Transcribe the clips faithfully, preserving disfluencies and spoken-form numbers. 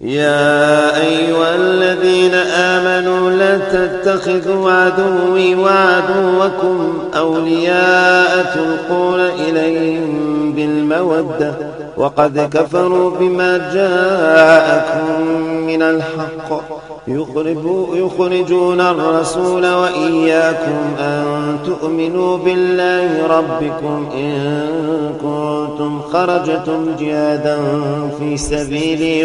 يا أيها الذين آمنوا لا تتخذوا عدوي وعدوكم أولياء تلقون إليهم بالمودة وقد كفروا بما جاءكم من الحق يخرجون الرسول وإياكم أن تؤمنوا بالله ربكم إن كنتم خرجتم جهادا في سبيلي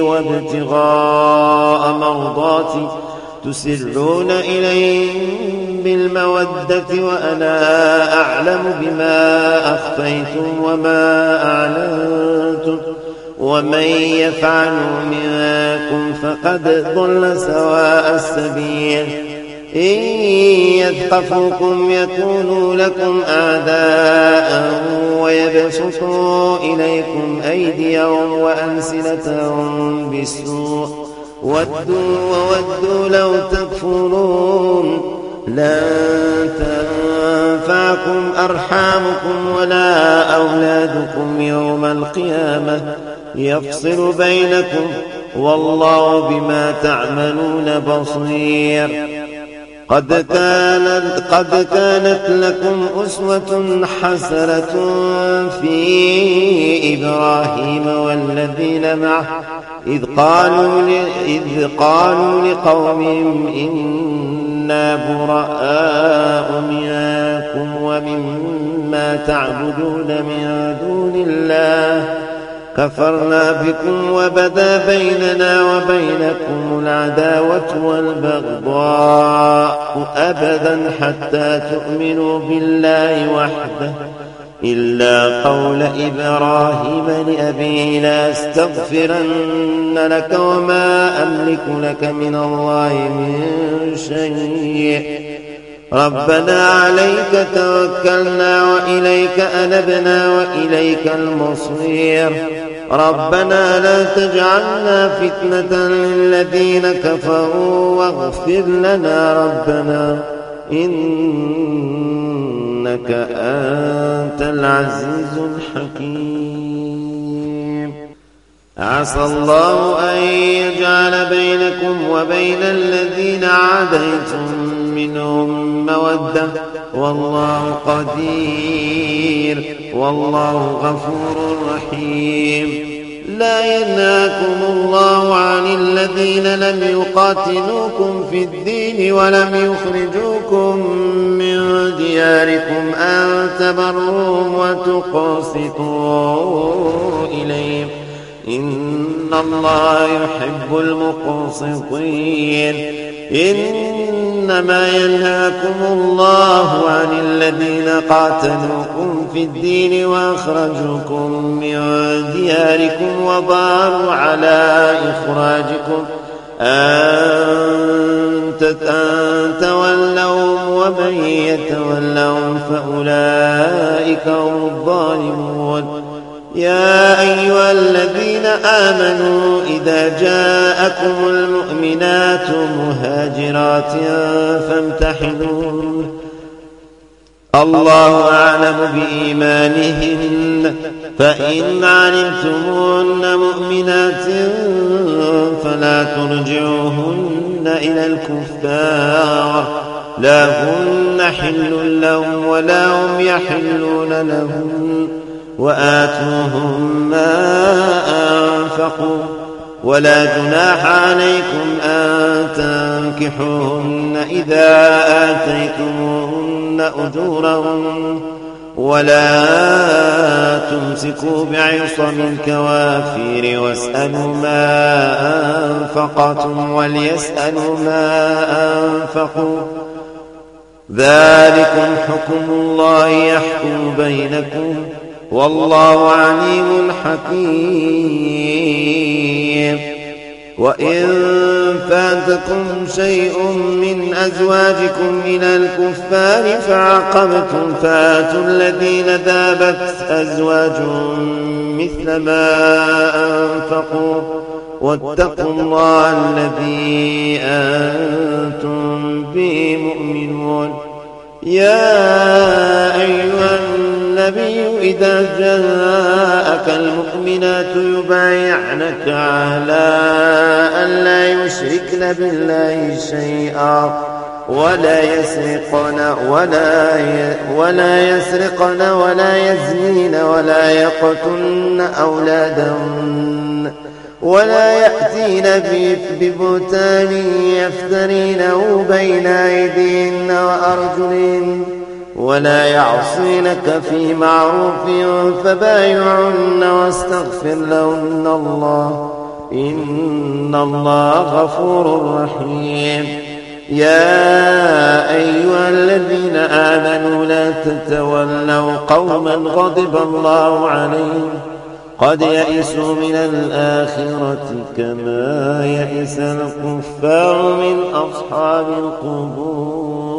وابتغاء مرضاتي تسرون إليهم بالمودة وأنا أعلم بما أخفيتم وما أعلنتم ومن يفعله منكم فقد ضل سواء السبيل إن يثقفوكم يكونوا لكم أعداء ويبسطوا إليكم أيديهم وألسنتهم بالسوء ودوا وودوا لو تكفرون لن تنفعكم أرحامكم ولا أولادكم يوم القيامة يفصل بينكم والله بما تعملون بصير قد كانت, قد كانت لكم أسوة حسنة في إبراهيم والذين معه إذ قالوا, إذ قالوا لقومهم إنا براء منكم ومما تعبدون من دون الله كفرنا بكم وبدا بيننا وبينكم العداوة والبغضاء أبدا حتى تؤمنوا بالله وحده إلا قول إبراهيم لأبيه لأستغفرن لك وما أملك لك من الله من شيء ربنا عليك توكلنا وإليك أنبنا وإليك المصير ربنا لا تجعلنا فتنة للذين كفروا واغفر لنا ربنا إنك أنت العزيز الحكيم عسى الله أن يجعل بينكم وبين الذين عاديتم منهم مودة والله قدير والله غفور رحيم لا ينهاكم الله عن الذين لم يقاتلوكم في الدين ولم يخرجوكم من دياركم أن تبروهم وتقسطوا إليهم إن الله يحب المقسطين إنما ينهاكم الله عن الذين قاتلوكم في الدين وأخرجوكم من دياركم وظاهروا على إخراجكم أن تولوا ومن يتولوا فأولئك هم الظالمون يا أيها الذين آمنوا إذا جاءكم المؤمنات مهاجرات فامتحنون الله أعلم بإيمانهن فإن علمتموهن مؤمنات فلا ترجعوهن إلى الكفار لا هن حل لهم ولا هم يحلون لهم وآتوهم ما أنفقوا ولا جناح عليكم أن تنكحوهن إذا آتيتموهن أجورهن ولا تمسكوا بعصم الكوافر واسألوا ما أنفقتم وليسألوا ما أنفقوا ذلكم حكم الله يحكم بينكم والله عليم حكيم وإن فاتكم شيء من أزواجكم إلى الكفار فعاقبتم فآتوا الذين ذابت أزواجهم مثل ما أنفقوا واتقوا الله الذي أنتم به مؤمنون يا أيها النبي إذا جاءك المؤمنات يبايعنك على يشركن بالله شيئا ولا يسرقن ولا ولا يسرقن ولا يزنين ولا يقتلن أولادهن ولا يأتين ببهتان يفترينه بين أيديهن وأرجلهن ولا يعصينك في معروف فبايعهن واستغفر لهن الله إن الله غفور رحيم. يا أيها الذين آمنوا لا تتولوا قوما غضب الله عليهم قد يئسوا من الآخرة كما يئس الكفار من أصحاب القبور.